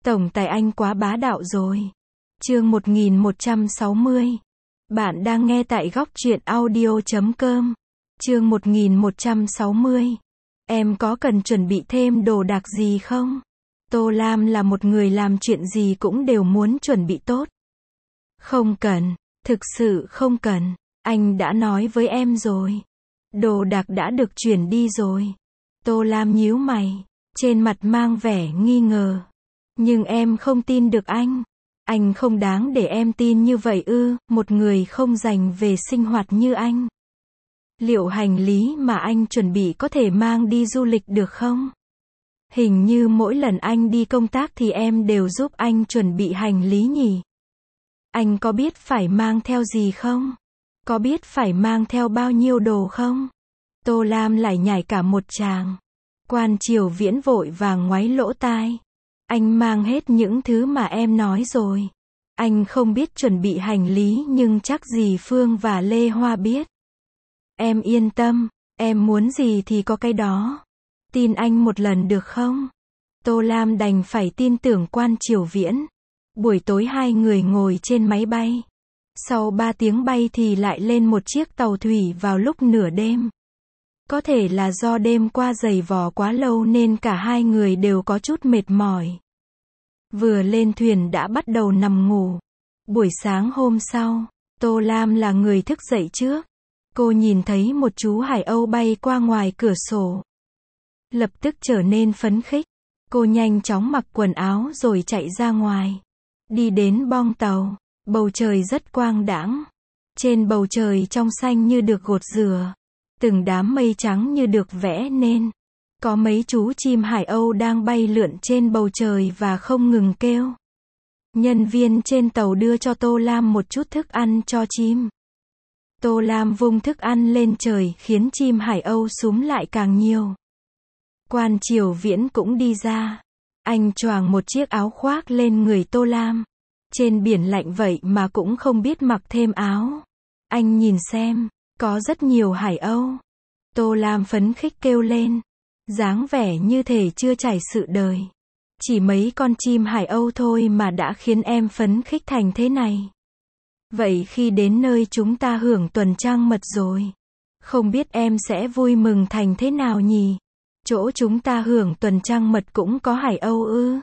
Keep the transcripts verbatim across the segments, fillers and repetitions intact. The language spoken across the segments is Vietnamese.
Tổng tài anh quá bá đạo rồi. Chương một nghìn một trăm sáu mươi. Bạn đang nghe tại góc truyện audio chấm com. Chương một nghìn một trăm sáu mươi. Em có cần chuẩn bị thêm đồ đạc gì không? Tô Lam là một người làm chuyện gì cũng đều muốn chuẩn bị tốt. Không cần, thực sự không cần, anh đã nói với em rồi. Đồ đạc đã được chuyển đi rồi. Tô Lam nhíu mày, trên mặt mang vẻ nghi ngờ. Nhưng em không tin được anh. Anh không đáng để em tin như vậy ư, một người không dành về sinh hoạt như anh. Liệu hành lý mà anh chuẩn bị có thể mang đi du lịch được không? Hình như mỗi lần anh đi công tác thì em đều giúp anh chuẩn bị hành lý nhỉ? Anh có biết phải mang theo gì không? Có biết phải mang theo bao nhiêu đồ không? Tô Lam lại nhảy cả một tràng. Quan Triều Viễn vội vàng ngoáy lỗ tai. Anh mang hết những thứ mà em nói rồi. Anh không biết chuẩn bị hành lý nhưng chắc dì Phương và Lê Hoa biết. Em yên tâm, em muốn gì thì có cái đó. Tin anh một lần được không? Tô Lam đành phải tin tưởng Quan Triều Viễn. Buổi tối hai người ngồi trên máy bay. Sau ba tiếng bay thì lại lên một chiếc tàu thủy vào lúc nửa đêm. Có thể là do đêm qua giày vò quá lâu nên cả hai người đều có chút mệt mỏi. Vừa lên thuyền đã bắt đầu nằm ngủ. Buổi sáng hôm sau, Tô Lam là người thức dậy trước. Cô nhìn thấy một chú hải âu bay qua ngoài cửa sổ. Lập tức trở nên phấn khích. Cô nhanh chóng mặc quần áo rồi chạy ra ngoài. Đi đến boong tàu. Bầu trời rất quang đãng. Trên bầu trời trong xanh như được gột rửa. Từng đám mây trắng như được vẽ nên. Có mấy chú chim hải âu đang bay lượn trên bầu trời và không ngừng kêu. Nhân viên trên tàu đưa cho Tô Lam một chút thức ăn cho chim. Tô Lam vung thức ăn lên trời khiến chim hải âu súm lại càng nhiều. Quan Triều Viễn cũng đi ra. Anh choàng một chiếc áo khoác lên người Tô Lam. Trên biển lạnh vậy mà cũng không biết mặc thêm áo. Anh nhìn xem, có rất nhiều hải âu. Tô Lam phấn khích kêu lên. Dáng vẻ như thể chưa trải sự đời. Chỉ mấy con chim hải âu thôi mà đã khiến em phấn khích thành thế này. Vậy khi đến nơi chúng ta hưởng tuần trăng mật rồi, không biết em sẽ vui mừng thành thế nào nhỉ? Chỗ chúng ta hưởng tuần trăng mật cũng có hải âu ư?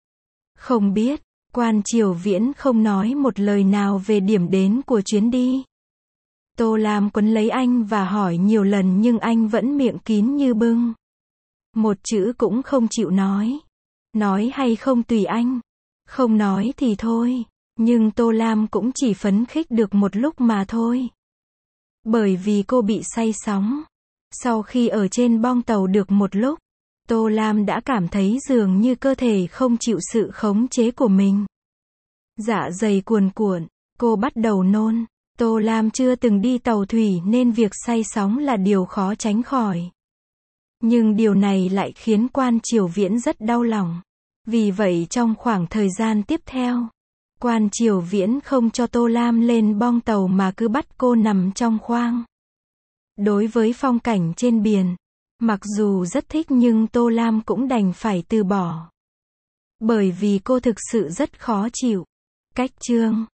Không biết. Quan Triều Viễn không nói một lời nào về điểm đến của chuyến đi. Tô Lam quấn lấy anh và hỏi nhiều lần nhưng anh vẫn miệng kín như bưng. Một chữ cũng không chịu nói. Nói hay không tùy anh. Không nói thì thôi. Nhưng Tô Lam cũng chỉ phấn khích được một lúc mà thôi. Bởi vì cô bị say sóng. Sau khi ở trên boong tàu được một lúc, Tô Lam đã cảm thấy dường như cơ thể không chịu sự khống chế của mình. Dạ dày cuồn cuộn, cô bắt đầu nôn. Tô Lam chưa từng đi tàu thủy nên việc say sóng là điều khó tránh khỏi. Nhưng điều này lại khiến Quan Triều Viễn rất đau lòng. Vì vậy trong khoảng thời gian tiếp theo, Quan Triều Viễn không cho Tô Lam lên boong tàu mà cứ bắt cô nằm trong khoang. Đối với phong cảnh trên biển, mặc dù rất thích nhưng Tô Lam cũng đành phải từ bỏ. Bởi vì cô thực sự rất khó chịu. Cách chương